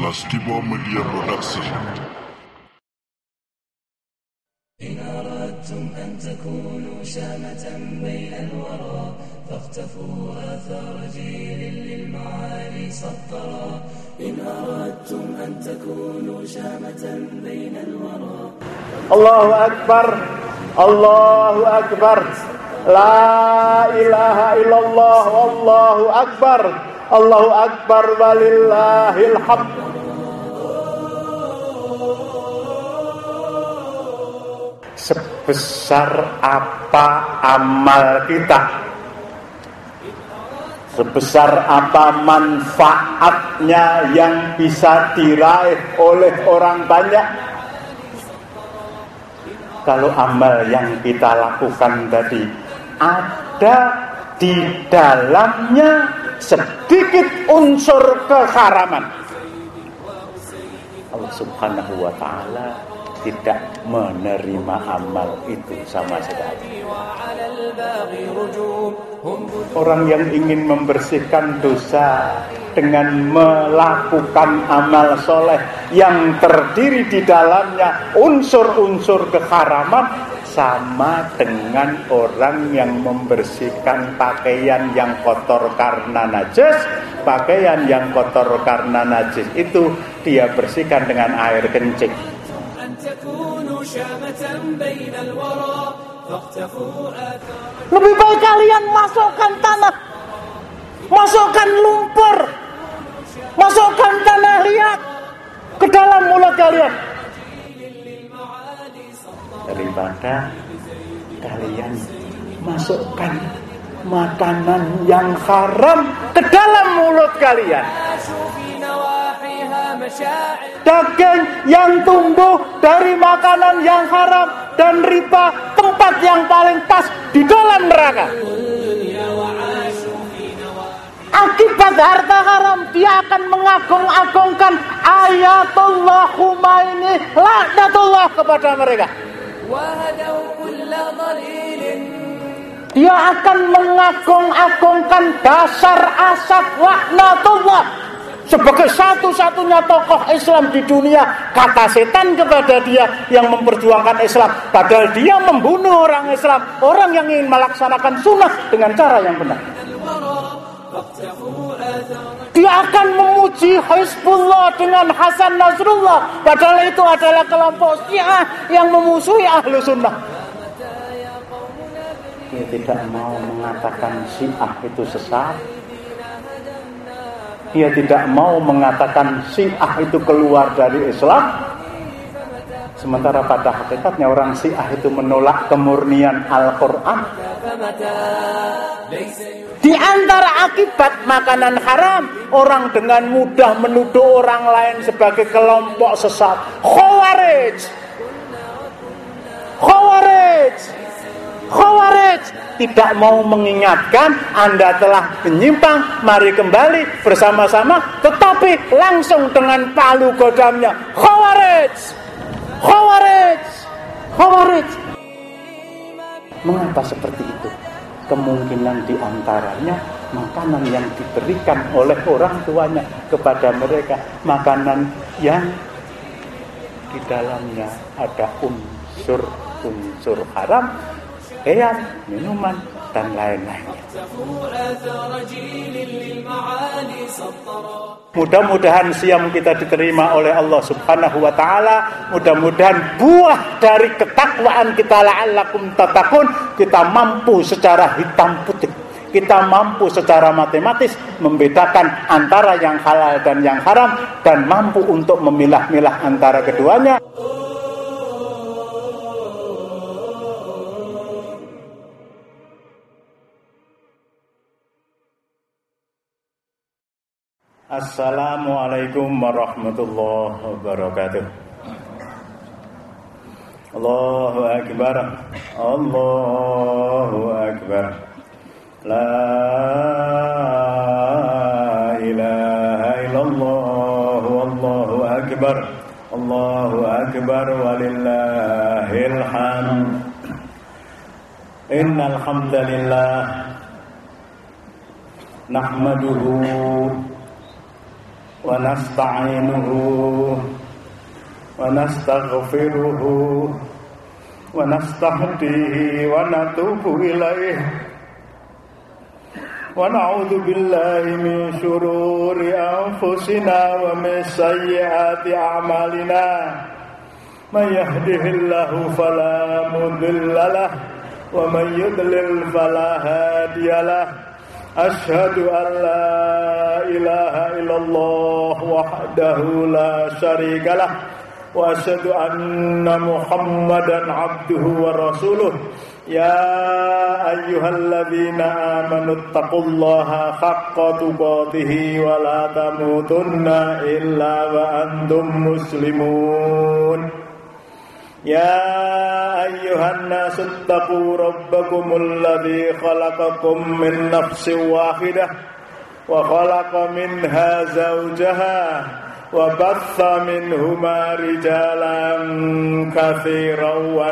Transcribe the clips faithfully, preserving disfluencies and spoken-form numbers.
Basketball Media Production. إن أردتم أن تكونوا شامة بين الورى فاختفوا آثار جيل للمعالي سطرا. إن أردتم أن تكونوا شامة بين الورى. الله أكبر الله أكبر لا إله إلا الله والله أكبر الله أكبر ولله الحمد. Sebesar apa amal kita, sebesar apa manfaatnya yang bisa diraih oleh orang banyak, kalau amal yang kita lakukan tadi ada di dalamnya sedikit unsur keharaman, Allah Subhanahu wa ta'ala tidak menerima amal itu sama sekali. Orang yang ingin membersihkan dosa dengan melakukan amal soleh yang terdiri di dalamnya unsur-unsur keharaman, sama dengan orang yang membersihkan pakaian yang kotor karena najis. Pakaian yang kotor karena najis itu dia bersihkan dengan air kencing. Lebih baik kalian masukkan tanah, masukkan lumpur, masukkan tanah liat ke dalam mulut kalian, daripada kalian masukkan makanan yang haram ke dalam mulut kalian. Daging yang tumbuh dari makanan yang haram dan riba, tempat yang paling pas di dalam neraka. Akibat harta haram, dia akan mengagung-agungkan ayatullah Khomeini, laknatullah kepada mereka. Dia akan mengagung-agungkan Bashar Assad, laknatullah, sebagai satu-satunya tokoh Islam di dunia. Kata setan kepada dia yang memperjuangkan Islam, padahal dia membunuh orang Islam, orang yang ingin melaksanakan sunnah dengan cara yang benar. Dia akan memuji Hizbullah dengan Hasan Nasrullah, padahal itu adalah kelompok Syiah yang memusuhi ahlu sunnah. Dia tidak mau mengatakan Syiah itu sesat. Dia tidak mau mengatakan Syiah itu keluar dari Islam. Sementara pada hakikatnya orang Syiah itu menolak kemurnian Al-Quran. Di antara akibat makanan haram, orang dengan mudah menuduh orang lain sebagai kelompok sesat. Khawarij Khawarij Khawarij tidak mau mengingatkan Anda telah menyimpang, mari kembali bersama-sama, tetapi langsung dengan palu godamnya. Khawarij Khawarij Khawarij. Mengapa seperti itu? Kemungkinan diantaranya makanan yang diberikan oleh orang tuanya kepada mereka, makanan yang di dalamnya ada unsur-unsur haram, pakaian, minuman, dan lain-lainnya. Mudah-mudahan siam kita diterima oleh Allah Subhanahu wa ta'ala. Mudah-mudahan buah dari ketakwaan kita, la'allakum tattaqun, kita mampu secara hitam putih, kita mampu secara matematis membedakan antara yang halal dan yang haram, dan mampu untuk memilah-milah antara keduanya. Assalamualaikum warahmatullahi wabarakatuh. Allahu Akbar, Allahu Akbar, la ilaha illallah, Allahu Akbar, Allahu Akbar, walillahil hamd. Innal hamdalillah nahmaduhu wa nasta'inuhu wa nastaghfiruhu wa nastahdihi wa natubu ilaihi wa na'udzu billahi min syururi anfusina wa min sayyiati a'malina may yahdihillahu fala mudilla lahu wa may yudlil fala hadiyalah. Asyhadu an la ilaha illallah wahdahu la syarikalah wa asyhadu anna Muhammadan abduhu wa rasuluh. Ya ayyuhalladzina amanu taqullaha haqqa tuqatih wa la tamutunna illa wa antum muslimun. Ya ayyuhan nasu taqu rabbakumul ladzi khalaqakum min nafsin wahidah wa khalaqa minha zawjaha wa batha minhuma rijalan katsiran wa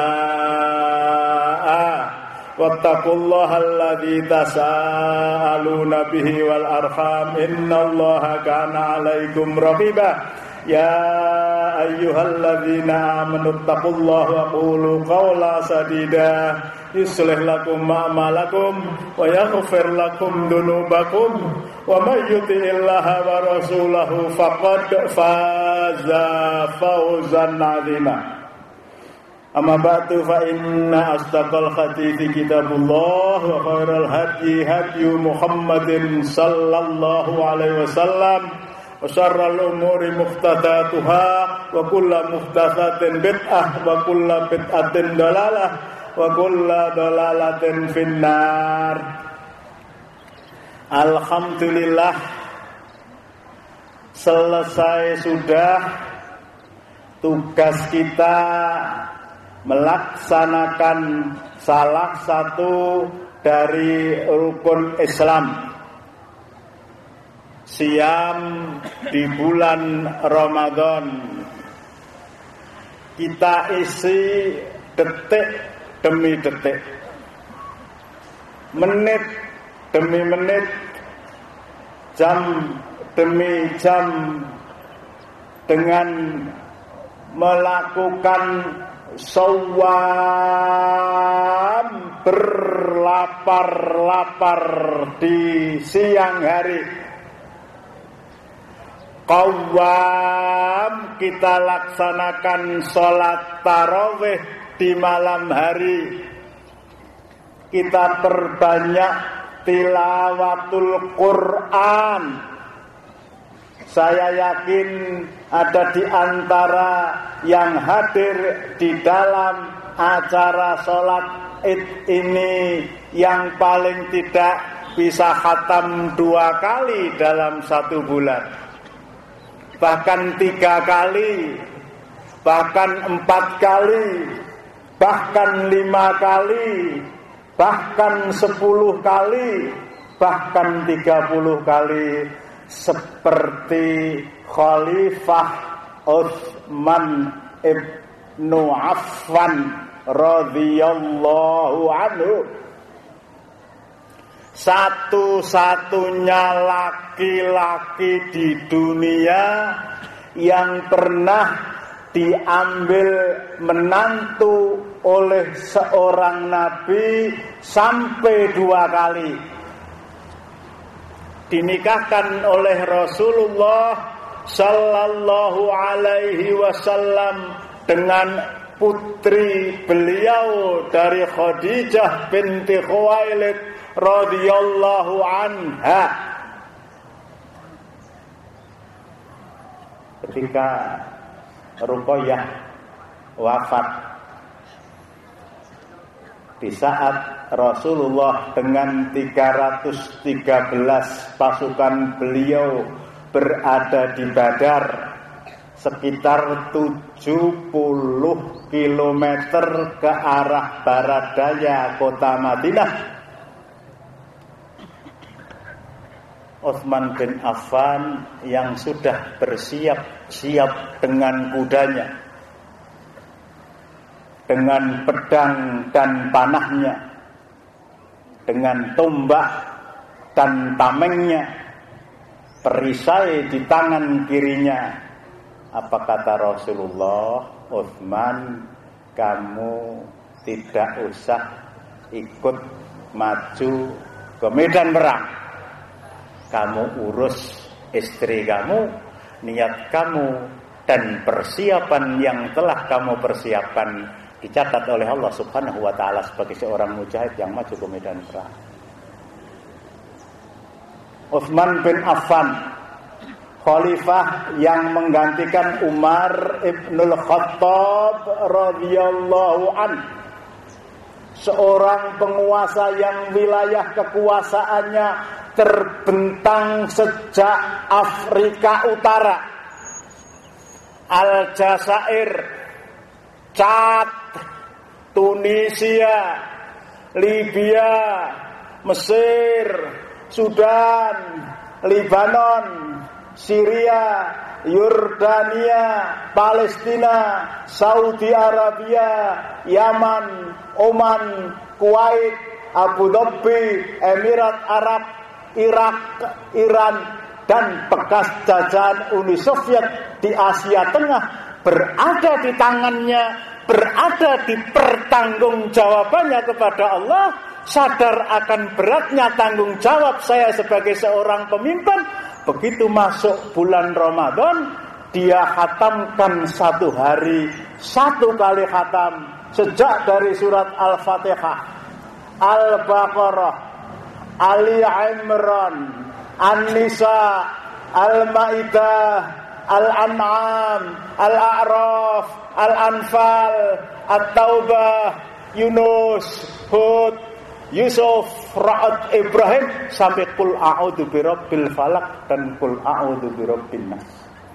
nisaa wattaqullaha alladzi tasaaluna bihi wal arham innallaha kana 'alaikum raqiba. Ya ayyuhalladzina amanu taqullaha wa qulu qawlan sadida yuslih lakum a'malakum wa yaghfir lakum dhunubakum wa may yuti'illaha wa rasulahu faqad faza fawzan 'azima. Amma ba'du fa inna asdaqal hadithi kitabullah wa khairal hadyi hadyu Muhammadin sallallahu alaihi wasallam wa syarrul umuri muhdatsatuha wa kullu muhdatsatin bid'ah wa kullu bid'atin dalalah wa kullu dalalatin finnar. Alhamdulillah, selesai sudah tugas kita melaksanakan salah satu dari rukun Islam, Siam di bulan Ramadan. Kita isi detik demi detik, menit demi menit, jam demi jam dengan melakukan shawam berlapar-lapar di siang hari. Qawam kita laksanakan sholat tarawih di malam hari. Kita perbanyak tilawatul Quran. Saya yakin ada di antara yang hadir di dalam acara sholat Id ini yang paling tidak bisa khatam dua kali dalam satu bulan. Bahkan tiga kali, bahkan empat kali, bahkan lima kali, bahkan sepuluh kali, bahkan tiga puluh kali, seperti Khalifah Utsman ibnu Affan radhiyallahu anhu, satu-satunya laki-laki di dunia yang pernah diambil menantu oleh seorang nabi sampai dua kali. Dinikahkan oleh Rasulullah sallallahu alaihi wasallam dengan putri beliau dari Khadijah binti Khuwailid radhiyallahu anha. Ketika Ruqayyah wafat, di saat Rasulullah dengan tiga ratus tiga belas pasukan beliau berada di Badar, sekitar tujuh puluh kilometer ke arah barat daya kota Madinah, Utsman bin Affan yang sudah bersiap-siap dengan kudanya, dengan pedang dan panahnya, dengan tombak dan tamengnya, perisai di tangan kirinya. Apa kata Rasulullah? Utsman, kamu tidak usah ikut maju ke medan perang. Kamu urus istri kamu, niat kamu, dan persiapan yang telah kamu persiapkan dicatat oleh Allah Subhanahu wa ta'ala sebagai seorang mujahid yang maju ke medan perang. Utsman bin Affan, khalifah yang menggantikan Umar ibnul Khattab radhiyallahu an, seorang penguasa yang wilayah kekuasaannya terbentang sejak Afrika Utara, Aljazair, Chad, Tunisia, Libya, Mesir, Sudan, Lebanon, Syria, Yordania, Palestina, Saudi Arabia, Yaman, Oman, Kuwait, Abu Dhabi, Emirat Arab, Irak, Iran, dan bekas jajahan Uni Soviet di Asia Tengah berada di tangannya, berada di pertanggungjawabannya kepada Allah. Sadar akan beratnya tanggung jawab saya sebagai seorang pemimpin. Begitu masuk bulan Ramadan, dia khatamkan satu hari satu kali khatam, sejak dari surat Al-Fatihah, Al-Baqarah, Ali Imran, An-Nisa, Al-Maidah, Al-An'am, Al-A'raf, Al-Anfal, At-Taubah, Yunus, Hud, Yusuf, Ra'ad, Ibrahim, sampai Qul a'udzu birabbil falaq dan Qul a'udzu birabbin nas.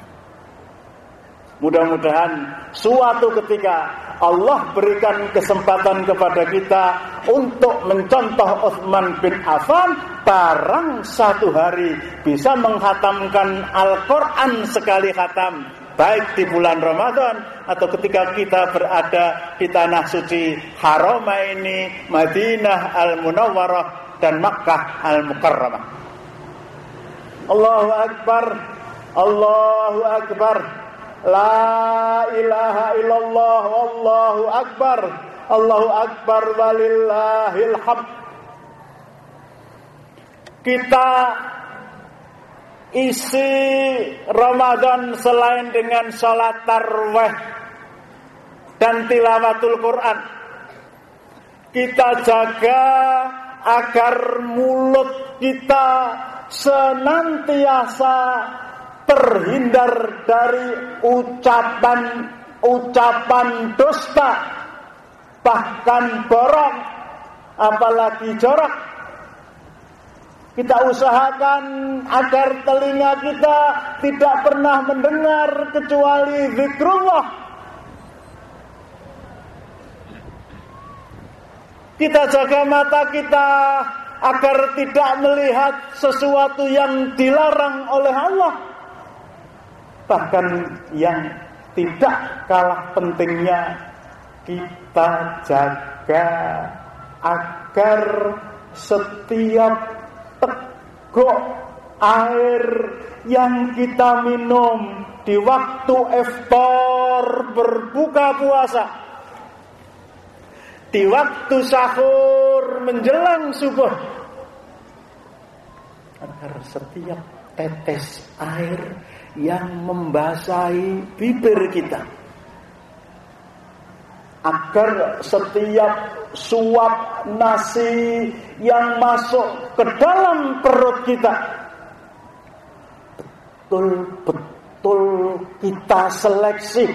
Mudah-mudahan suatu ketika Allah berikan kesempatan kepada kita untuk mencontoh Utsman bin Affan, barang satu hari bisa menghatamkan Al-Quran sekali khatam, baik di bulan Ramadan atau ketika kita berada di tanah suci Haramaini, Madinah Al-Munawwarah dan Makkah Al-Mukarramah. Allahu Akbar, Allahu Akbar, la ilaha illallah, wallahu akbar, Allahu Akbar walillahil hamd. Kita isi Ramadan selain dengan sholat tarawih dan tilawatul Quran, kita jaga agar mulut kita senantiasa terhindar dari ucapan-ucapan dusta, bahkan borong, apalagi jorok. Kita usahakan agar telinga kita tidak pernah mendengar kecuali zikrullah. Kita jaga mata kita agar tidak melihat sesuatu yang dilarang oleh Allah. Bahkan yang tidak kalah pentingnya, kita jaga agar setiap teguk air yang kita minum di waktu iftar berbuka puasa, di waktu sahur menjelang subuh, agar setiap tetes air yang membasahi bibir kita, agar setiap suap nasi yang masuk ke dalam perut kita betul-betul kita seleksi,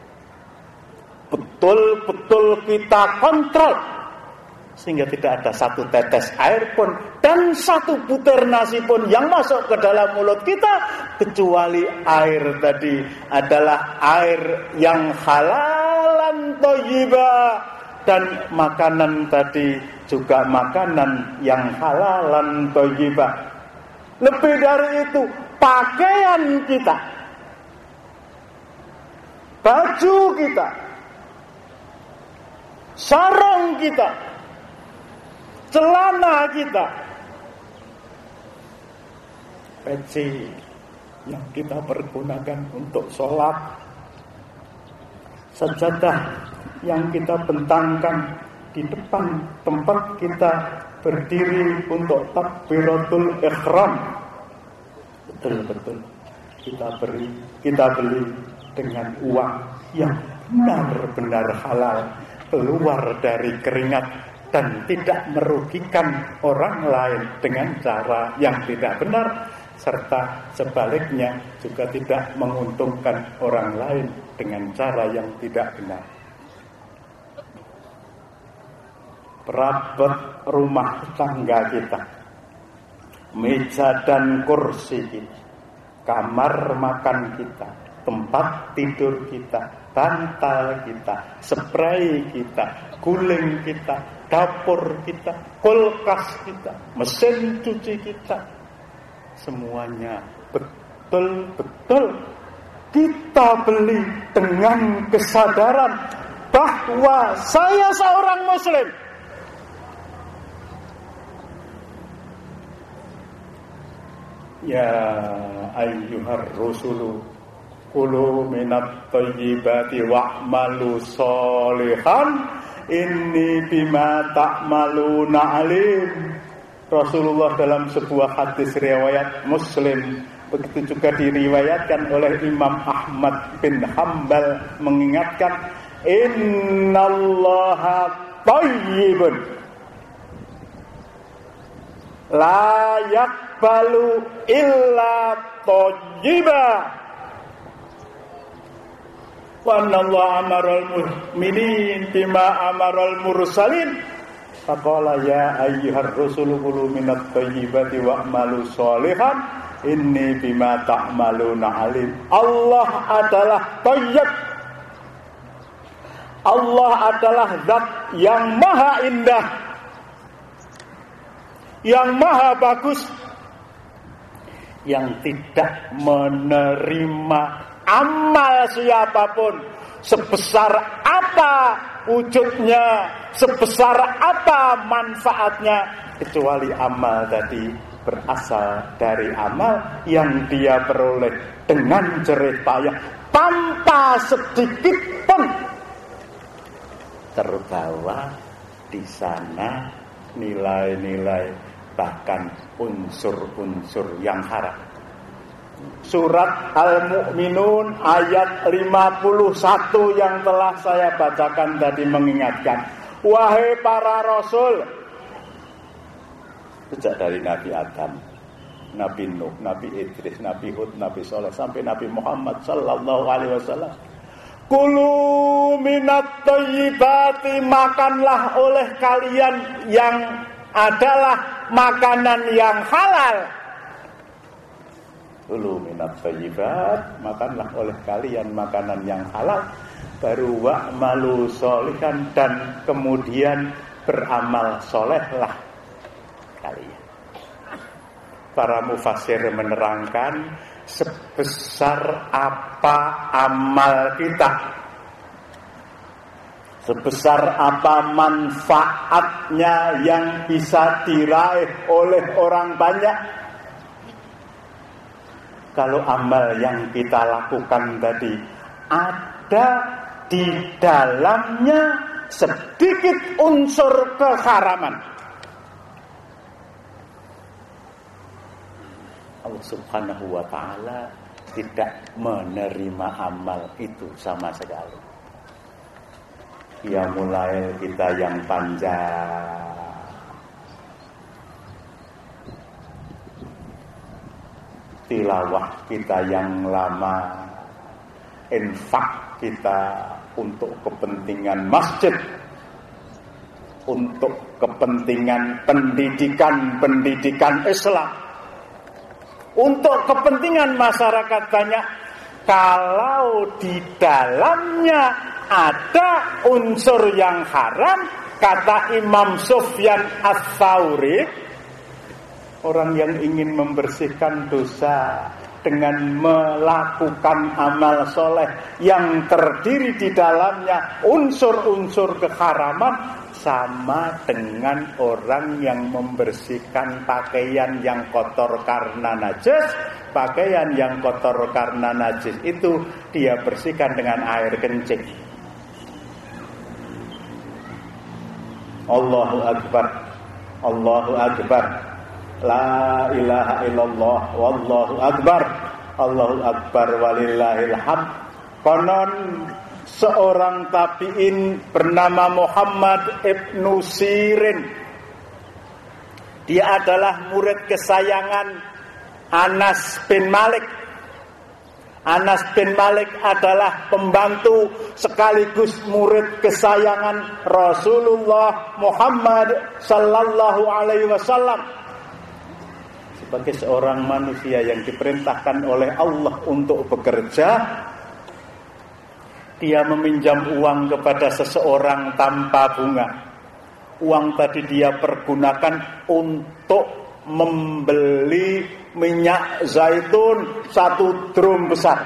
betul-betul kita kontrol, sehingga tidak ada satu tetes air pun dan satu butir nasi pun yang masuk ke dalam mulut kita, kecuali air tadi adalah air yang halalan thayyibah, dan makanan tadi juga makanan yang halalan thayyibah. Lebih dari itu, pakaian kita, baju kita, sarung kita, celana kita, peci yang kita pergunakan untuk sholat, sajadah yang kita bentangkan di depan tempat kita berdiri untuk takbiratul ihram, betul-betul kita beri, kita beli dengan uang yang benar-benar halal, keluar dari keringat dan tidak merugikan orang lain dengan cara yang tidak benar, serta sebaliknya juga tidak menguntungkan orang lain dengan cara yang tidak benar. Perabot rumah tangga kita, meja dan kursi kita, kamar makan kita, tempat tidur kita, bantal kita, spray kita, guling kita, dapur kita, kulkas kita, mesin cuci kita, semuanya betul-betul kita beli dengan kesadaran bahwa saya seorang muslim. Ya ayyuhar rusulu kulu minat thayyibati wa'malu sholihan inni bima ta'maluna alim. Rasulullah dalam sebuah hadis riwayat Muslim, begitu juga diriwayatkan oleh Imam Ahmad bin Hanbal, mengingatkan innallaha thayyibun la yaqbalu illa thayyiba wa anallahu amaral mu'minin bima amaral mursalin faqala ya ayyuhar rusulu kulu minat thayyibati wa'malu sholihan inni bima ta'maluna alim. Allah adalah thayyib, Allah adalah zat yang maha indah, yang maha bagus, yang tidak menerima amal siapapun sebesar apa wujudnya, sebesar apa manfaatnya, kecuali amal tadi berasal dari amal yang dia peroleh dengan jerih payah tanpa sedikit pun terbawa di sana nilai-nilai bahkan unsur-unsur yang haram. Surat Al-Mu'minun ayat lima puluh satu yang telah saya bacakan tadi mengingatkan, wahai para rasul, sejak dari Nabi Adam, Nabi Nuh, Nabi Idris, Nabi Hud, Nabi Saleh sampai Nabi Muhammad sallallahu alaihi wasallam, kulu minat thayyibati, makanlah oleh kalian yang adalah makanan yang halal. Kulu minat thayyibat, makanlah oleh kalian makanan yang halal. Baru wa'malu sholihan, dan kemudian beramal solehlah kalian. Para mufassir menerangkan, sebesar apa amal kita, sebesar apa manfaatnya yang bisa diraih oleh orang banyak, kalau amal yang kita lakukan tadi ada di dalamnya sedikit unsur keharaman, Allah Subhanahu wa ta'ala tidak menerima amal itu sama sekali. Ya mulai kita yang panjang, tilawah kita yang lama, infak kita untuk kepentingan masjid, untuk kepentingan pendidikan-pendidikan Islam, untuk kepentingan masyarakat banyak. Kalau di dalamnya ada unsur yang haram, kata Imam Sufyan Ats-Tsauri, orang yang ingin membersihkan dosa dengan melakukan amal soleh yang terdiri di dalamnya unsur-unsur keharaman, sama dengan orang yang membersihkan pakaian yang kotor karena najis. Pakaian yang kotor karena najis itu dia bersihkan dengan air kencing. Allahu Akbar, Allahu Akbar, la ilaha illallah, wallahu akbar, Allahu Akbar walillahil hamd. Konon seorang tabi'in bernama Muhammad ibnu Sirin. Dia adalah murid kesayangan Anas bin Malik. Anas bin Malik adalah pembantu sekaligus murid kesayangan Rasulullah Muhammad sallallahu alaihi wasallam. Sebagai seorang manusia yang diperintahkan oleh Allah untuk bekerja, dia meminjam uang kepada seseorang tanpa bunga. Uang tadi dia pergunakan untuk membeli minyak zaitun satu drum besar.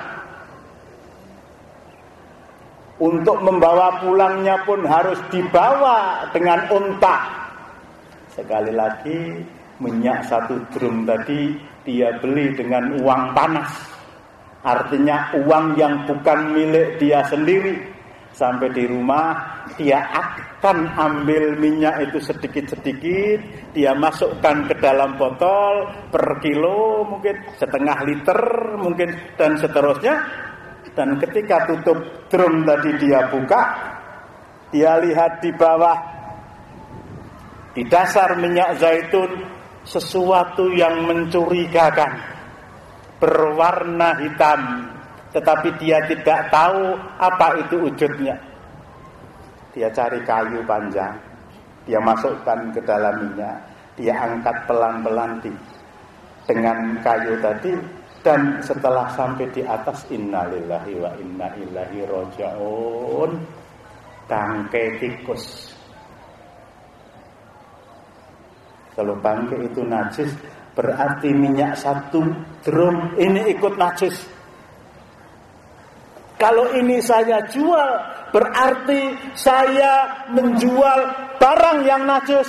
Untuk membawa pulangnya pun harus dibawa dengan unta. Sekali lagi, minyak satu drum tadi dia beli dengan uang panas. Artinya uang yang bukan milik dia sendiri. Sampai di rumah dia akan ambil minyak itu sedikit-sedikit, dia masukkan ke dalam botol per kilo, mungkin setengah liter mungkin, dan seterusnya. Dan ketika tutup drum tadi dia buka, dia lihat di bawah, di dasar minyak zaitun, sesuatu yang mencurigakan, berwarna hitam. Tetapi dia tidak tahu apa itu wujudnya. Dia cari kayu panjang, dia masukkan ke dalam minyak, dia angkat pelan-pelan di, dengan kayu tadi, dan setelah sampai di atas, innalillahi wa inna ilaihi raji'un, bangkai tikus. Kalau bangkai itu najis, berarti minyak satu drum ini ikut najis. Kalau ini saya jual, berarti saya menjual barang yang najis.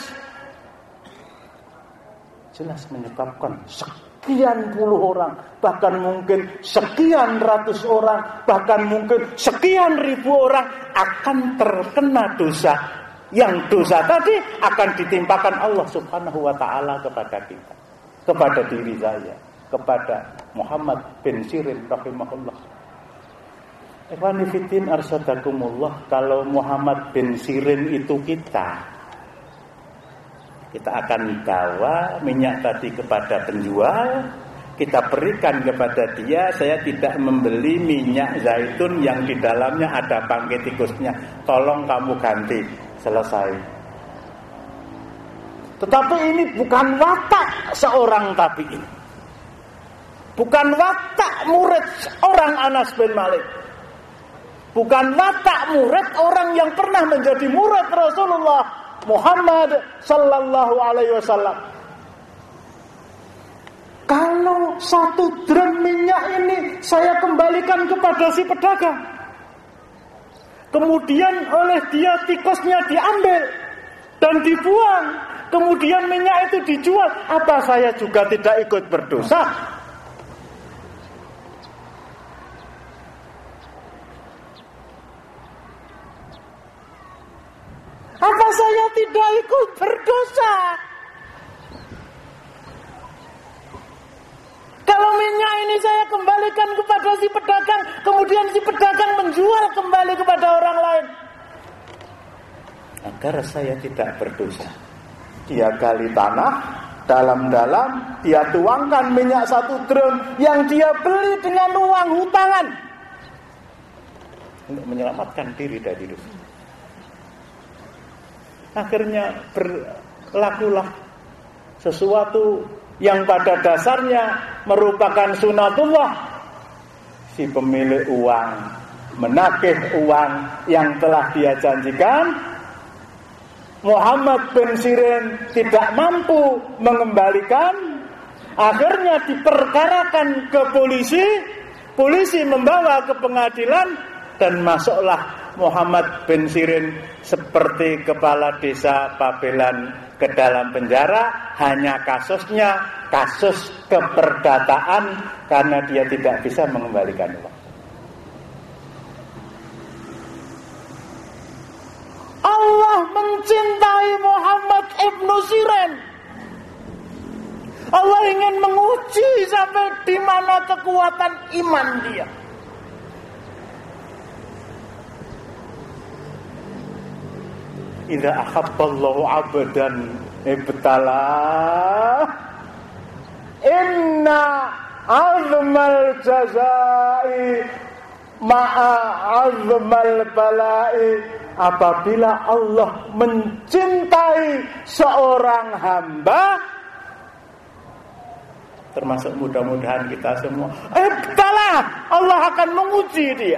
Jelas menyebabkan sekian puluh orang, bahkan mungkin sekian ratus orang, bahkan mungkin sekian ribu orang akan terkena dosa. Yang dosa tadi akan ditimpakan Allah subhanahu wa ta'ala kepada kita, kepada diri saya, kepada Muhammad bin Sirin rahimahullah. Ikhwani fiddin arsadakumullah, kalau Muhammad bin Sirin itu kita, kita akan bawa minyak tadi kepada penjual, kita berikan kepada dia. Saya tidak membeli minyak zaitun yang di dalamnya ada bangkai tikusnya, tolong kamu ganti, selesai. Tetapi ini bukan watak seorang tabi'in, bukan watak murid orang Anas bin Malik, bukan watak murid orang yang pernah menjadi murid Rasulullah Muhammad sallallahu alaihi wasallam. Kalau satu drum minyak ini saya kembalikan kepada si pedagang, kemudian oleh dia tikusnya diambil dan dibuang, kemudian minyak itu dijual, apa saya juga tidak ikut berdosa? Apa saya tidak ikut berdosa? Kalau minyak ini saya kembalikan kepada si pedagang, kemudian si pedagang menjual kembali kepada orang lain, agar saya tidak berdosa. Dia gali tanah dalam-dalam, dia tuangkan minyak satu drum yang dia beli dengan uang hutangan untuk menyelamatkan diri dari dosa. Akhirnya berlakulah sesuatu yang pada dasarnya merupakan sunatullah. Si pemilik uang menagih uang yang telah dia janjikan. Muhammad bin Sirin tidak mampu mengembalikan. Akhirnya diperkarakan ke polisi. Polisi membawa ke pengadilan dan masuklah Muhammad bin Sirin seperti kepala desa Babelan ke dalam penjara, hanya kasusnya kasus keperdataan karena dia tidak bisa mengembalikan uang. Allah mencintai Muhammad ibnu Sirin. Allah ingin menguji sampai di mana kekuatan iman dia. Idza ahabballahu 'abdan ibtalah inna 'azmal jazai ma'a 'azmal bala'i. Apabila Allah mencintai seorang hamba, termasuk mudah-mudahan kita semua, ibtalah, Allah akan menguji dia.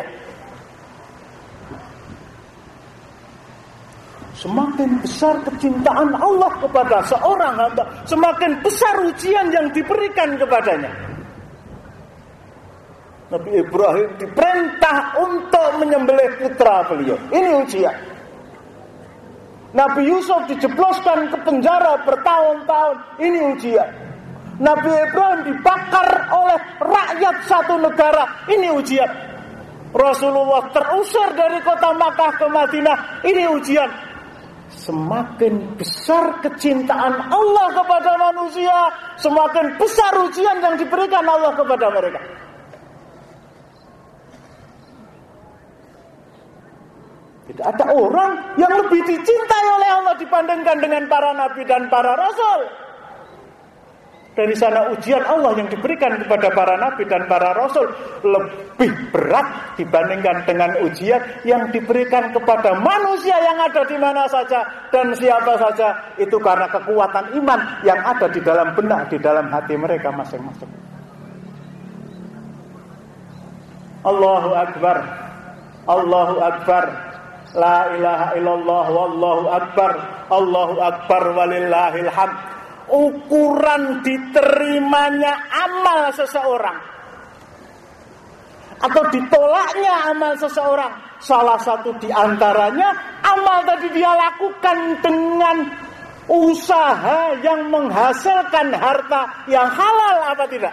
Semakin besar kecintaan Allah kepada seorang hamba, semakin besar ujian yang diberikan kepadanya. Nabi Ibrahim diperintah untuk menyembelih putra beliau. Ini ujian. Nabi Yusuf dijebloskan ke penjara bertahun-tahun. Ini ujian. Nabi Ibrahim dibakar oleh rakyat satu negara. Ini ujian. Rasulullah terusir dari kota Makkah ke Madinah. Ini ujian. Semakin besar kecintaan Allah kepada manusia, semakin besar ujian yang diberikan Allah kepada mereka. Tidak ada orang yang lebih dicintai oleh Allah dibandingkan dengan para nabi dan para rasul. Dari sana ujian Allah yang diberikan kepada para nabi dan para rasul lebih berat dibandingkan dengan ujian yang diberikan kepada manusia yang ada di mana saja dan siapa saja. Itu karena kekuatan iman yang ada di dalam benak, di dalam hati mereka masing-masing. Allahu Akbar, Allahu Akbar, la ilaha illallah, wallahu akbar, Allahu akbar walillahil hamd. Ukuran diterimanya amal seseorang atau ditolaknya amal seseorang, salah satu diantaranya amal tadi dia lakukan dengan usaha yang menghasilkan harta yang halal apa tidak.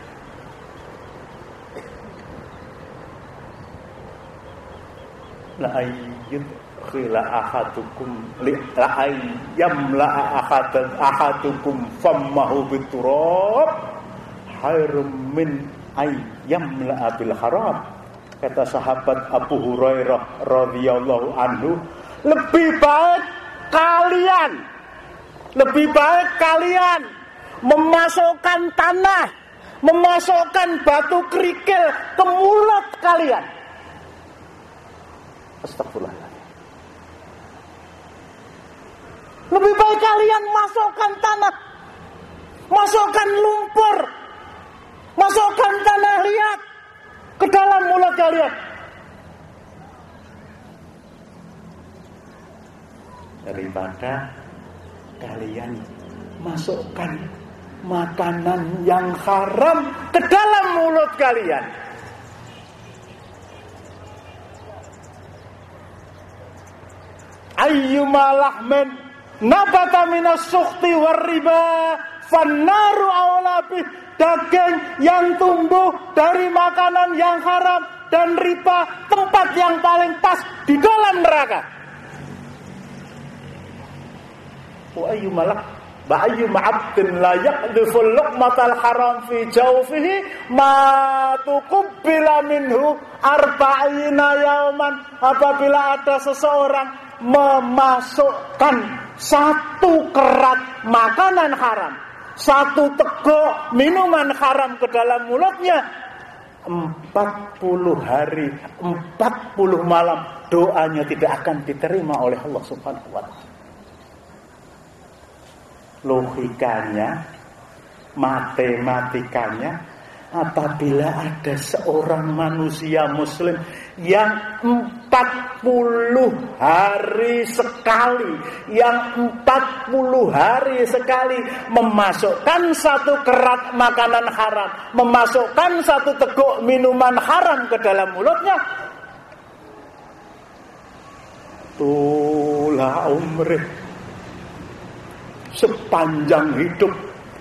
La ayyud khila ahadukum li la ayyam la ahad ahadukum fammahu biturab khairum min ayyam la bil haram. Kata sahabat Abu Hurairah radhiyallahu anhu, lebih baik kalian lebih baik kalian memasukkan tanah, memasukkan batu kerikil ke mulut kalian. Astagfirullah. Lebih baik kalian masukkan tanah, masukkan lumpur, masukkan tanah liat ke dalam mulut kalian, daripada kalian masukkan makanan yang haram ke dalam mulut kalian. Ayyuma lahmin nabata minas sukhti warriba fannaru awla bih. Daging yang tumbuh dari makanan yang haram dan riba, tempat yang paling pas di dalam neraka. Wa ayyuma lah wa ayyuma 'abdin la yaqdhiful luqmatal haram fi jawfihi ma tuqbila minhu arba'ina yauman. Apabila ada seseorang memasukkan satu kerat makanan haram, satu teguk minuman haram ke dalam mulutnya, empat puluh hari, empat puluh malam doanya tidak akan diterima oleh Allah Subhanahu wa taala. Logikanya, matematikanya, apabila ada seorang manusia muslim yang empat puluh hari sekali, yang empat puluh hari sekali memasukkan satu kerat makanan haram, memasukkan satu teguk minuman haram ke dalam mulutnya, tula umrih, sepanjang hidup,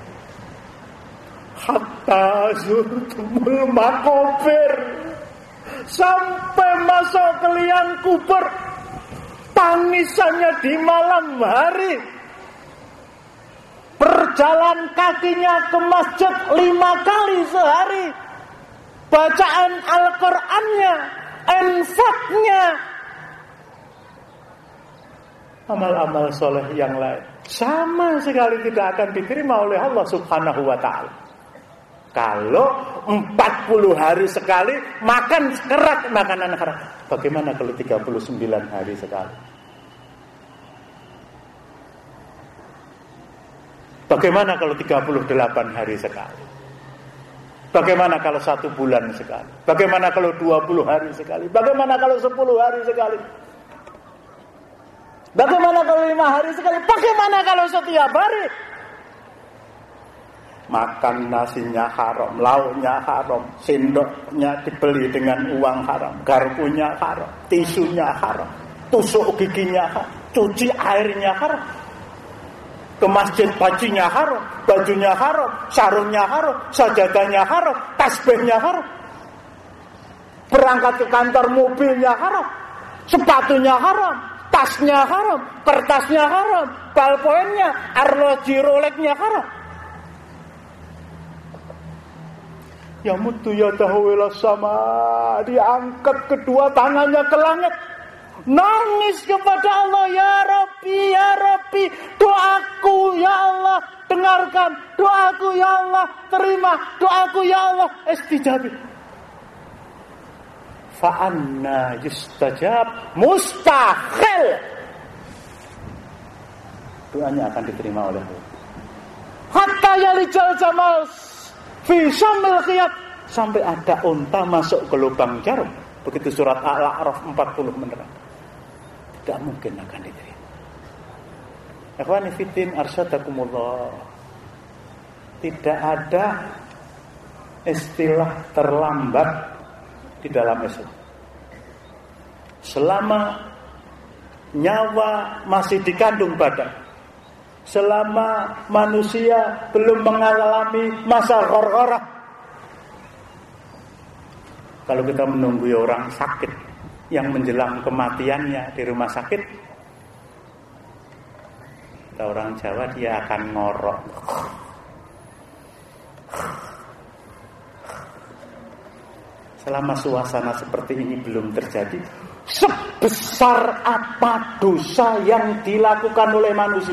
hatta zurtumul makobir, sampai masuk ke liang kubur, tangisannya di malam hari, berjalan kakinya ke masjid lima kali sehari, bacaan Al-Qur'annya, infaknya, amal-amal soleh yang lain sama sekali tidak akan diterima oleh Allah Subhanahu wa ta'ala. Kalau empat puluh hari sekali makan kerak makanan haram, bagaimana kalau tiga puluh sembilan hari sekali? Bagaimana kalau tiga puluh delapan hari sekali? Bagaimana kalau satu bulan sekali? Bagaimana kalau dua puluh hari sekali? Bagaimana kalau sepuluh hari sekali? Bagaimana kalau lima hari sekali? Bagaimana kalau setiap hari? Makan nasinya haram, lauknya haram, sendoknya dibeli dengan uang haram, garpunya haram, tisunya haram, tusuk giginya haram, cuci airnya haram, ke masjid bajunya haram, bajunya haram, sarungnya haram, sajadahnya haram, tasbihnya haram, berangkat ke kantor mobilnya haram, sepatunya haram, tasnya haram, kertasnya haram, ballpointnya, arloji roleknya haram. Ya mutu ya dahwila sama, diangkat kedua tangannya ke langit, nangis kepada Allah, ya Rabbi, ya Rabbi, doaku ya Allah dengarkan, doaku ya Allah terima, doaku ya Allah istijabi. Fa anna yustajab, mustahil doanya akan diterima oleh Allah. Hatta yalijal jamal fi syamil khiyat, sampai ada unta masuk ke lubang jarum. Begitu surat Al-A'raf empat puluh menerang. Tidak mungkin akan diterima. Ikhwani fiddin arsyadakumullah, tidak ada istilah terlambat di dalam Islam. Selama nyawa masih dikandung badan, selama manusia belum mengalami masa ghorghorah. Kalau kita menunggu orang sakit yang menjelang kematiannya di rumah sakit, kata orang Jawa, dia akan ngorok. Selama suasana seperti ini belum terjadi, sebesar apa dosa yang dilakukan oleh manusia,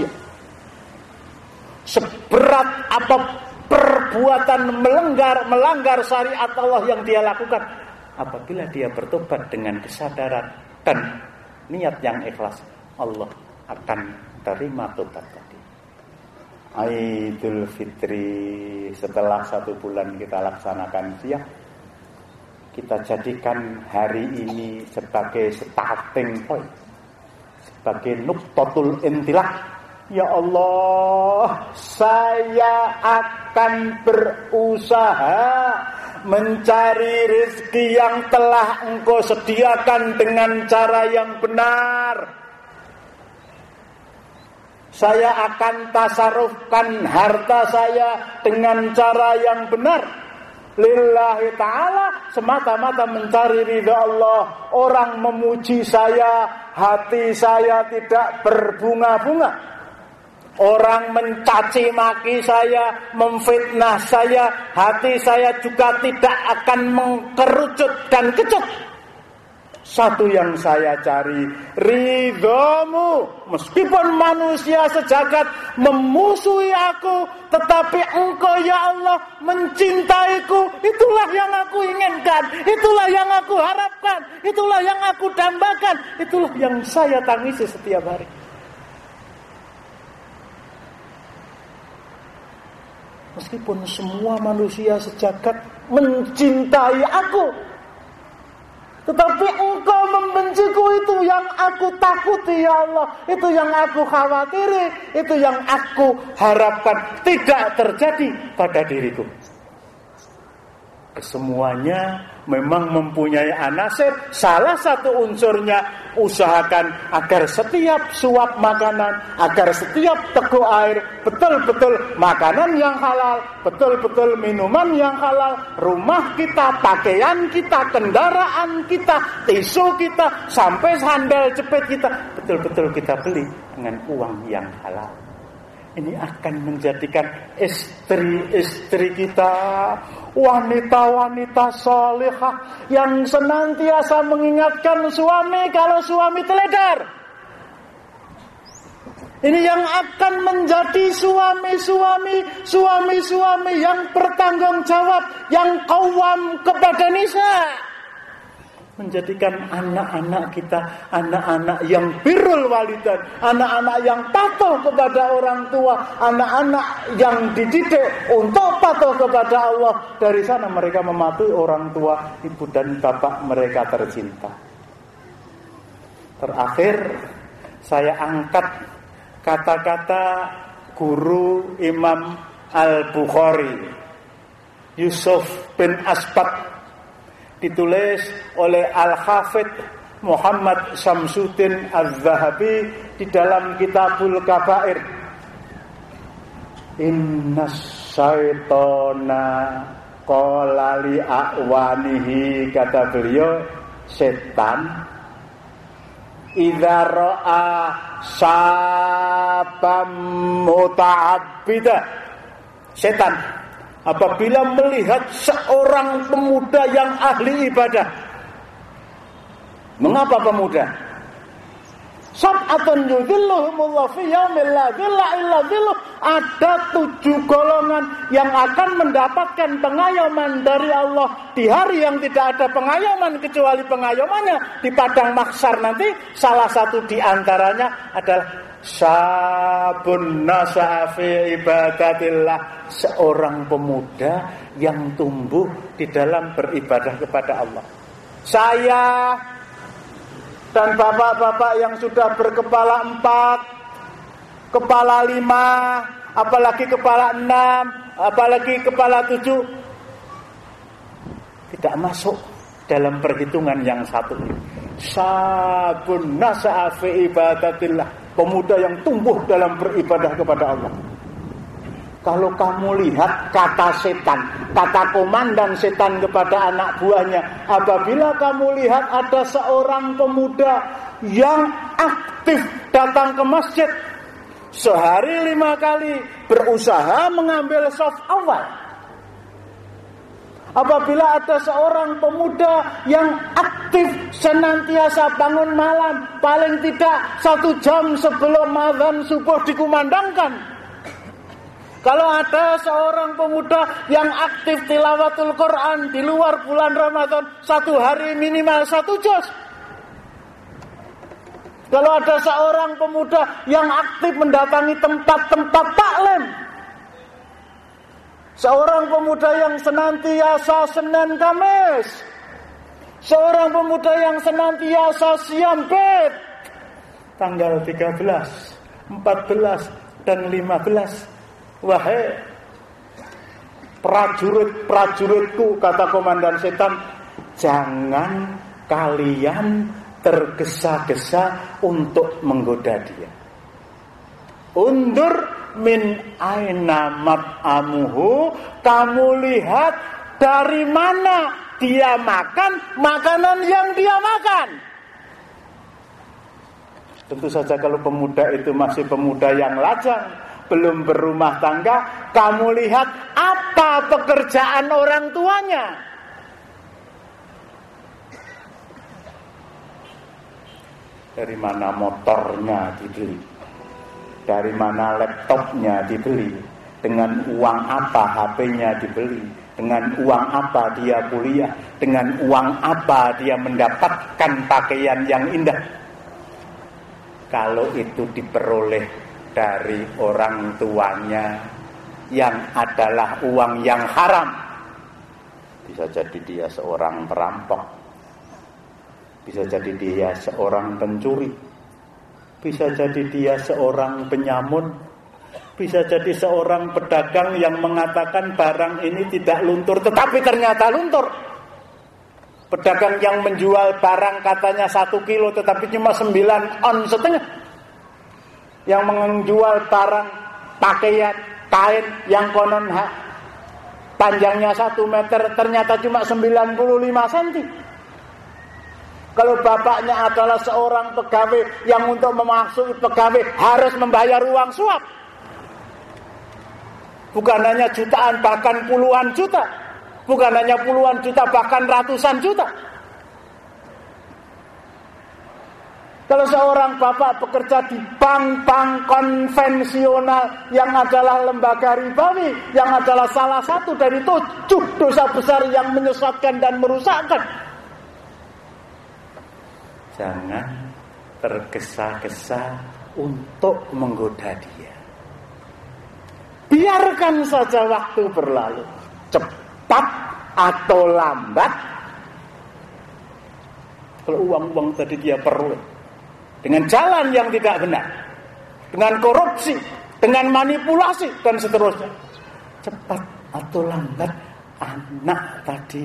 seberat apa perbuatan melanggar melanggar syariat Allah yang dia lakukan, apabila dia bertobat dengan kesadaran dan niat yang ikhlas, Allah akan terima tobat tadi. Idul Fitri, setelah satu bulan kita laksanakan siang, kita jadikan hari ini sebagai starting point, sebagai nuktatul intilak. Ya Allah, saya akan berusaha mencari rezeki yang telah Engkau sediakan dengan cara yang benar. Saya akan tasarrufkan harta saya dengan cara yang benar, lillahi ta'ala, semata-mata mencari ridha Allah. Orang memuji saya, hati saya tidak berbunga-bunga. Orang mencaci maki saya, memfitnah saya, hati saya juga tidak akan mengkerucut dan kecut. Satu yang saya cari, ridhamu. Meskipun manusia sejagat memusuhi aku, tetapi Engkau ya Allah mencintaiku. Itulah yang aku inginkan, itulah yang aku harapkan, itulah yang aku dambakan, itulah yang saya tangisi setiap hari. Meskipun semua manusia sejagat mencintai aku, tetapi Engkau membenciku, itu yang aku takuti ya Allah, itu yang aku khawatiri, itu yang aku harapkan tidak terjadi pada diriku. Kesemuanya memang mempunyai anasir. Salah satu unsurnya, usahakan agar setiap suap makanan, agar setiap teguk air betul-betul makanan yang halal, betul-betul minuman yang halal. Rumah kita, pakaian kita, kendaraan kita, tisu kita, sampai sandal jepit kita, betul-betul kita beli dengan uang yang halal. Ini akan menjadikan istri-istri kita wanita-wanita salihah yang senantiasa mengingatkan suami kalau suami teledar. Ini yang akan menjadi suami-suami suami-suami yang bertanggung jawab, yang qawwam kepada nisa. Menjadikan anak-anak kita anak-anak yang birrul walidain, anak-anak yang patuh kepada orang tua, anak-anak yang dididik untuk patuh kepada Allah. Dari sana mereka mematuhi orang tua, ibu dan bapak mereka tercinta. Terakhir saya angkat kata-kata guru Imam Al-Bukhari, Yusuf bin Asbaq, ditulis oleh Al-Hafidh Muhammad Syamsuddin Az-Zahabi di dalam Kitabul Kabair. Inna syaitona qala li a'wanihi, kata beliau, setan idza ra'a sabam muta'abbida, setan apabila melihat seorang pemuda yang ahli ibadah. Mengapa pemuda? Sab'atun yudhilluhumullahu fi yaumil la dhilla illa dhilluh. Ada tujuh golongan yang akan mendapatkan pengayoman dari Allah di hari yang tidak ada pengayoman kecuali pengayomannya di padang mahsyar nanti. Salah satu di antaranya adalah sabun nasa'a fi ibadatillah, seorang pemuda yang tumbuh di dalam beribadah kepada Allah. Saya dan bapak-bapak yang sudah berkepala empat, kepala lima, apalagi kepala enam, apalagi kepala tujuh, tidak masuk dalam perhitungan yang satu ini. Sabun nasa'a fi ibadatillah, pemuda yang tumbuh dalam beribadah kepada Allah. Kalau kamu lihat kata setan, kata komandan setan kepada anak buahnya, apabila kamu lihat ada seorang pemuda yang aktif datang ke masjid sehari lima kali, berusaha mengambil shaf awal. Apabila ada seorang pemuda yang aktif senantiasa bangun malam, paling tidak satu jam sebelum azan subuh dikumandangkan. Kalau ada seorang pemuda yang aktif tilawatul Quran di luar bulan Ramadan, satu hari minimal satu juz. Kalau ada seorang pemuda yang aktif mendatangi tempat-tempat taklim, seorang pemuda yang senantiasa Senin Kamis, seorang pemuda yang senantiasa siam bait, tanggal tiga belas, empat belas, dan lima belas. Wahai prajurit-prajuritku, kata komandan setan, jangan kalian tergesa-gesa untuk menggoda dia. Undur min aina mat'amuhu, kamu lihat dari mana dia makan makanan yang dia makan. Tentu saja kalau pemuda itu masih pemuda yang lajang, belum berumah tangga, kamu lihat apa pekerjaan orang tuanya. Dari mana motornya dibeli, dari mana laptopnya dibeli, dengan uang apa H P-nya dibeli, dengan uang apa dia kuliah, dengan uang apa dia mendapatkan pakaian yang indah. Kalau itu diperoleh dari orang tuanya yang adalah uang yang haram, bisa jadi dia seorang perampok, bisa jadi dia seorang pencuri, bisa jadi dia seorang penyamun, Bisa jadi seorang pedagang yang mengatakan barang ini tidak luntur, tetapi ternyata luntur. Pedagang yang menjual barang katanya satu kilo, tetapi cuma sembilan on setengah. Yang menjual barang pakaian, kain yang konon ha, panjangnya satu meter, ternyata cuma sembilan puluh lima sentimeter. Kalau bapaknya adalah seorang pegawai yang untuk memasuki pegawai harus membayar uang suap. Bukan hanya jutaan, bahkan puluhan juta. Bukan hanya puluhan juta, bahkan ratusan juta. Kalau seorang bapak bekerja di bank-bank konvensional yang adalah lembaga ribawi, yang adalah salah satu dari tujuh dosa besar yang menyesatkan dan merusakkan, jangan tergesa-gesa untuk menggoda dia. Biarkan saja waktu berlalu, cepat atau lambat. Kalau uang-uang tadi dia peroleh dengan jalan yang tidak benar, dengan korupsi, dengan manipulasi dan seterusnya, cepat atau lambat anak tadi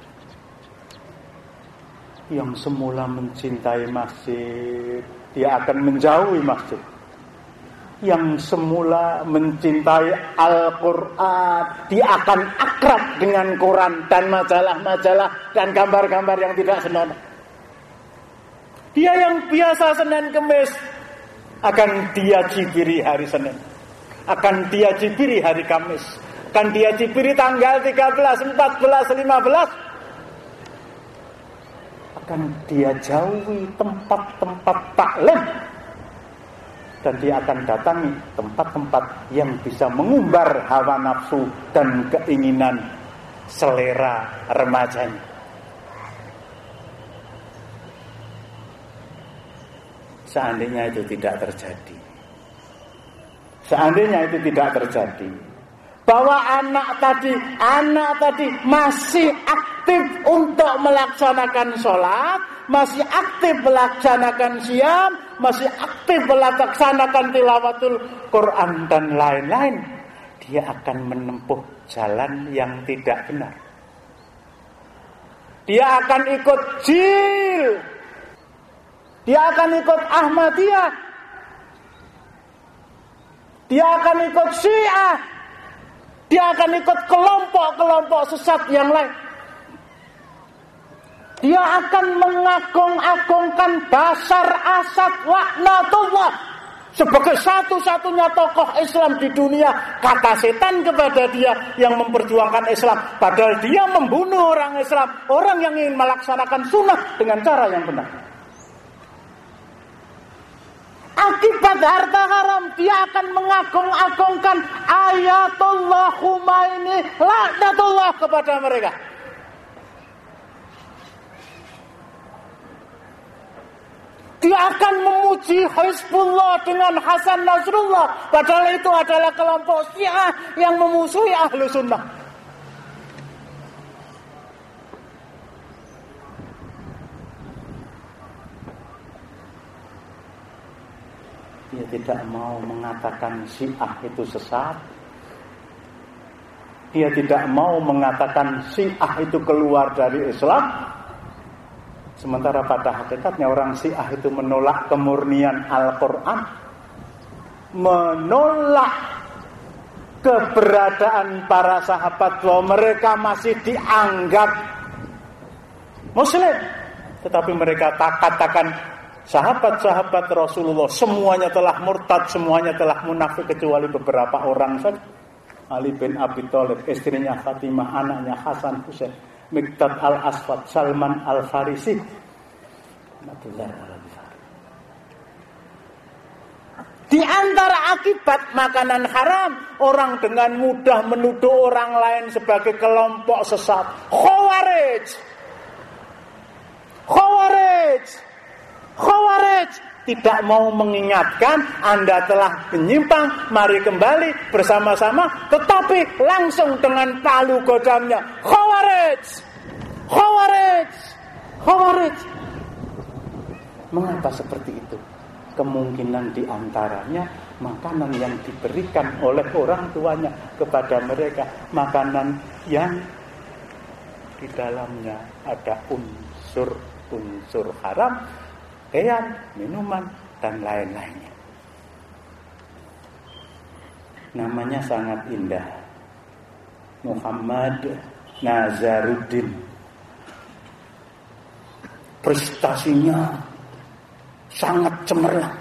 yang semula mencintai masjid, dia akan menjauhi masjid. Yang semula mencintai Al-Quran, dia akan akrab dengan Quran dan majalah-majalah dan gambar-gambar yang tidak senonoh. Dia yang biasa Senin Kemis akan dia cibiri hari Senin, akan dia cibiri hari Kamis, akan dia cibiri tanggal tiga belas, empat belas, lima belas. Akan dia jauhi tempat-tempat taklim, dan dia akan datangi tempat-tempat yang bisa mengumbar hawa nafsu dan keinginan selera remajanya. Seandainya itu tidak terjadi, seandainya itu tidak terjadi, bahwa anak tadi, anak tadi masih aktif untuk melaksanakan sholat, masih aktif melaksanakan siam, masih aktif melaksanakan tilawatul Quran dan lain-lain, dia akan menempuh jalan yang tidak benar. Dia akan ikut jil, dia akan ikut Ahmadiyah, dia akan ikut Syiah, dia akan ikut kelompok-kelompok sesat yang lain. Dia akan mengagung-agungkan Bashar Asad laknatullah sebagai satu-satunya tokoh Islam di dunia. Kata setan kepada dia yang memperjuangkan Islam, padahal dia membunuh orang Islam, orang yang ingin melaksanakan sunnah dengan cara yang benar. Akibat harta haram, dia akan mengagung-agungkan Ayatullah Khomeini laknatullah kepada mereka. Dia akan memuji Hizbullah dengan Hasan Nasrullah, padahal itu adalah kelompok Syiah yang memusuhi Ahlu Sunnah. Dia tidak mau mengatakan Syiah itu sesat. Dia tidak mau mengatakan Syiah itu keluar dari Islam. Sementara pada hakikatnya orang Syiah itu menolak kemurnian Al-Quran, menolak keberadaan para sahabat, bahwa mereka masih dianggap Muslim. Tetapi mereka tak katakan sahabat-sahabat Rasulullah semuanya telah murtad, semuanya telah munafik, kecuali beberapa orang saja. Ali bin Abi Thalib, istrinya Fatimah, anaknya Hasan Husain, Miqdad al-Aswad, Salman al-Farisi. Di antara akibat makanan haram, orang dengan mudah menuduh orang lain sebagai kelompok sesat. Khawarij. Khawarij. Khawarij tidak mau mengingatkan Anda telah menyimpang, mari kembali bersama-sama, tetapi langsung dengan palu godamnya. Khawarij. Khawarij. Khawarij. Mengapa seperti itu? Kemungkinan diantaranya makanan yang diberikan oleh orang tuanya kepada mereka, makanan yang di dalamnya ada unsur-unsur haram, pakaian, minuman, dan lain-lainnya. Namanya sangat indah, Muhammad Nazaruddin. Prestasinya sangat cemerlang.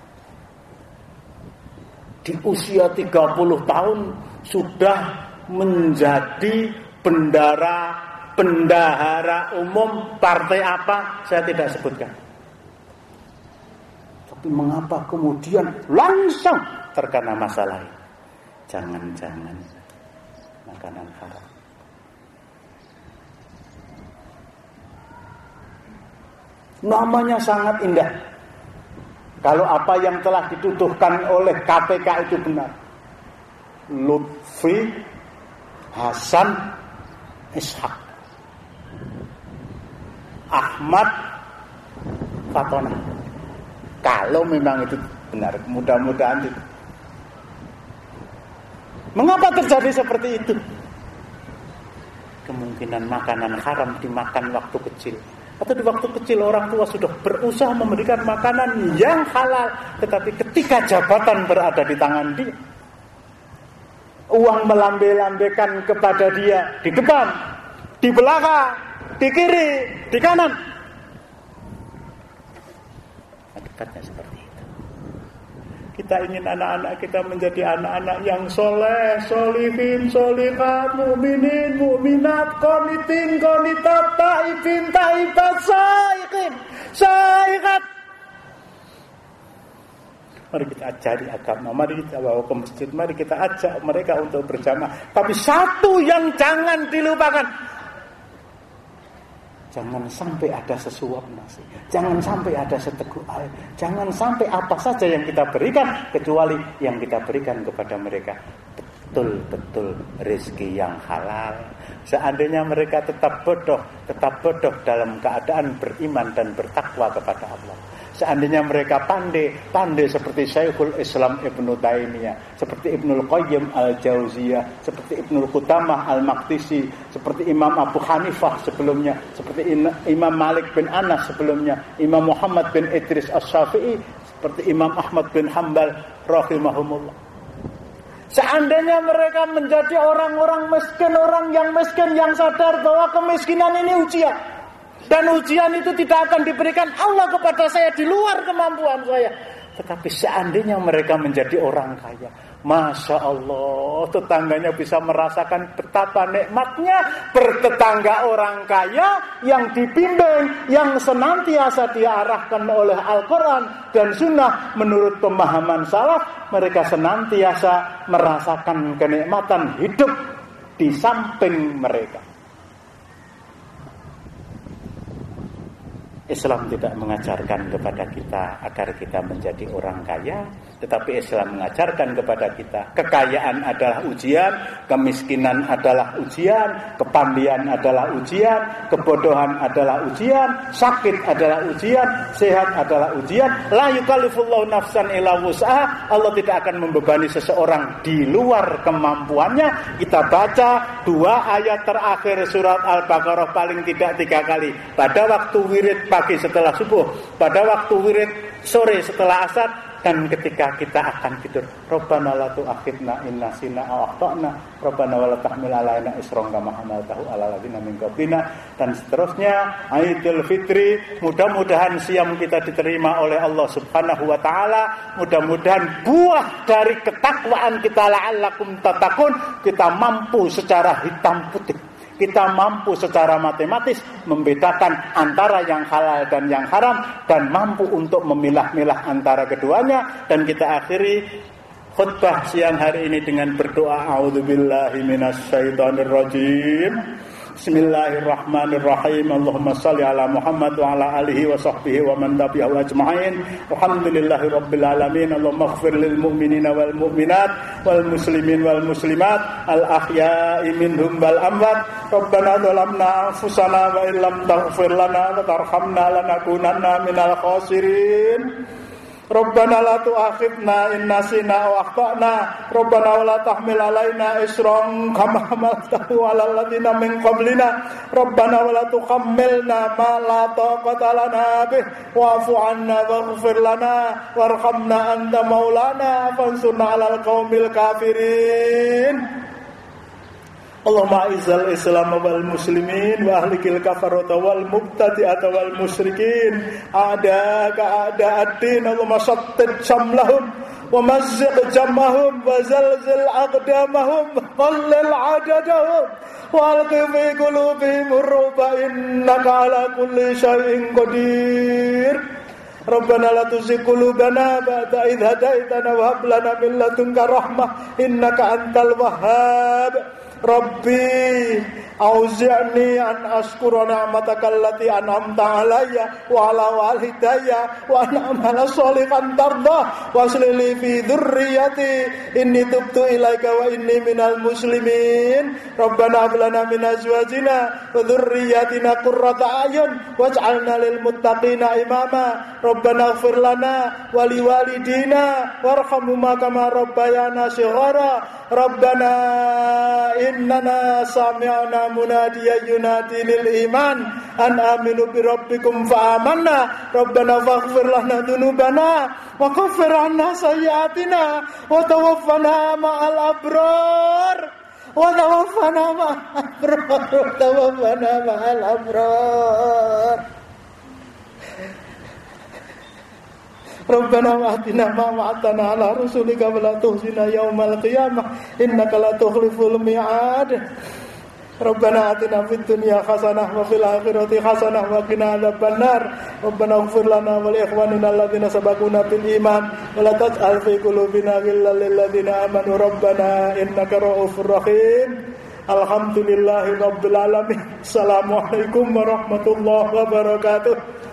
Di usia tiga puluh tahun sudah menjadi bendara bendahara umum partai apa, saya tidak sebutkan. Tapi mengapa kemudian langsung terkena masalah ini? Jangan-jangan makanan haram. Namanya sangat indah. Kalau apa yang telah dituduhkan oleh K P K itu benar, Lutfi Hasan Ishak Ahmad Fatona, kalau memang itu benar, mudah-mudahan itu. Mengapa terjadi seperti itu? Kemungkinan makanan haram dimakan waktu kecil, atau di waktu kecil orang tua sudah berusaha memberikan makanan yang halal, tetapi ketika jabatan berada di tangan dia, uang melambai-lambaikan kepada dia di depan, di belakang, di kiri, di kanan. Hakikatnya seperti itu. Kita ingin anak-anak kita menjadi anak-anak yang soleh, solihin, solihat, mu'minin, mu'minat, qanitin, qanitat, taibin, taibat, saiqin, saiqat. Mari kita ajari agama, mari kita bawa ke masjid, mari kita ajak mereka untuk berjamaah. Tapi satu yang jangan dilupakan, jangan sampai ada sesuap nasi, jangan sampai ada seteguk air, jangan sampai apa saja yang kita berikan kecuali yang kita berikan kepada mereka betul-betul rezeki yang halal. Seandainya mereka tetap bodoh, tetap bodoh dalam keadaan beriman dan bertakwa kepada Allah. Seandainya mereka pandai, pandai seperti Syekhul Islam Ibnu Taimiyah, seperti Ibnul Qayyim Al-Jauziyah, seperti Ibnul Qudamah Al-Maqdisi, seperti Imam Abu Hanifah sebelumnya, seperti Imam Malik bin Anas sebelumnya, Imam Muhammad bin Idris Asy-Syafi'i, seperti Imam Ahmad bin Hanbal rahimahumullah. Seandainya mereka menjadi orang-orang miskin, orang yang miskin yang sadar bahwa kemiskinan ini ujian, dan ujian itu tidak akan diberikan Allah kepada saya di luar kemampuan saya. Tetapi seandainya mereka menjadi orang kaya, Masya Allah, tetangganya bisa merasakan betapa nikmatnya bertetangga orang kaya yang dibimbing, yang senantiasa diarahkan oleh Al-Quran dan Sunnah menurut pemahaman salaf. Mereka senantiasa merasakan kenikmatan hidup di samping mereka. Islam tidak mengajarkan kepada kita agar kita menjadi orang kaya, tetapi Islam mengajarkan kepada kita kekayaan adalah ujian, kemiskinan adalah ujian, kepandian adalah ujian, kebodohan adalah ujian, sakit adalah ujian, sehat adalah ujian. La yukallifullahu nafsan illa wus'aha. Allah tidak akan membebani seseorang di luar kemampuannya. Kita baca dua ayat terakhir surat Al-Baqarah paling tidak tiga kali. Pada waktu wirid pagi setelah subuh, pada waktu wirid sore setelah asar, dan ketika kita akan tidur. Rabbana la tu'akhidna in nasina aw akhtana, Rabbana wa la tahmil alaina isran kama hamaltahu ala alladziina min qablina, dan seterusnya. Idul Fitri, mudah-mudahan siam kita diterima oleh Allah Subhanahu wa taala. Mudah-mudahan buah dari ketakwaan kita la'allakum tattaqun, kita mampu secara hitam putih, kita mampu secara matematis membedakan antara yang halal dan yang haram, dan mampu untuk memilah-milah antara keduanya. Dan kita akhiri khutbah siang hari ini dengan berdoa, a'udzubillahi minasyaitonirrajim. Bismillahirrahmanirrahim. Allahumma shalli ala Muhammad wa ala alihi wa sahbihi wa man tabi'ahu ajma'in. Alhamdulillahi rabbil alamin. Allahumma ighfir lil mu'minina wal mu'minat wal muslimin wal muslimat al ahya'i minhum wal amwat. Rabbana zalamna anfusana wa illam taghfir lana wa tarhamna lanakunanna minal khasirin. Rabbana la tu'akhidna in nasina aw akhtana. Rabbana wa la tahmil alaina isran kama hamaltahu 'alal ladzina min qablina. Rabbana wa la tuhammilna ma la taqata lana bih wa'fu 'anna waghfir lana warhamna anta maulana fansurna 'alal qaumil kafirin. Allahumma izzal islam wal muslimin wa ahlikil kafarata wal mubtadi'ata wal musyrikin a'daka a'da'ad-din. Allahumma shattit shamlahum wa mazziq jam'ahum wa zalzil aqdamahum qallil 'adadahum wa alqi fi qulubihim ar-ru'ba innaka 'ala kulli syai'in qadir. Rabbana la tuzigh qulubana ba'da idh hadaitana wa hab lana min ladunka rahmah innaka antal wahhab. Rabbi auzi'ni an ashkura ni'mataka allati an'amta 'alayya wa 'ala walidayya wa an a'mala shalihan tardah wa aslih li fi dhurriyyati inni tubtu ilaika wa inni minal muslimin. Rabbana hab lana min azwajina wa dhurriyyatina qurrata a'yun waj'alna lil muttaqina imama. Rabbana ighfir lana wa liwalidina warhamhuma kama rabbayana shighara. Rabbana innana sami'na munadiyan yunadi lil iman an aminu bi rabbikum fa amanna. Rabbana faghfir lana dzunubana wa kaffir 'anna sayyi'atina wa tawaffana ma'al abrar wa tawaffana ma'al abrar wa tawaffana ma'al abrar. Rabbana wa'atina ma wa'atana ala rusulika wa la tuhzina yaumal qiyamah innaka la tukhliful mi'ad. Rabbana atina fid dunya hasanah wa fil akhirati hasanah wa qina adzabannar. Rabbana ighfir lana wa li ikhwanina alladhina sabaquna bil iman wa la taj'al fi qulubina ghillan lil ladzina amanu rabbana innaka ra'ufur rahim. Alhamdulillahi rabbil alamin. Assalamualaikum warahmatullahi wabarakatuh.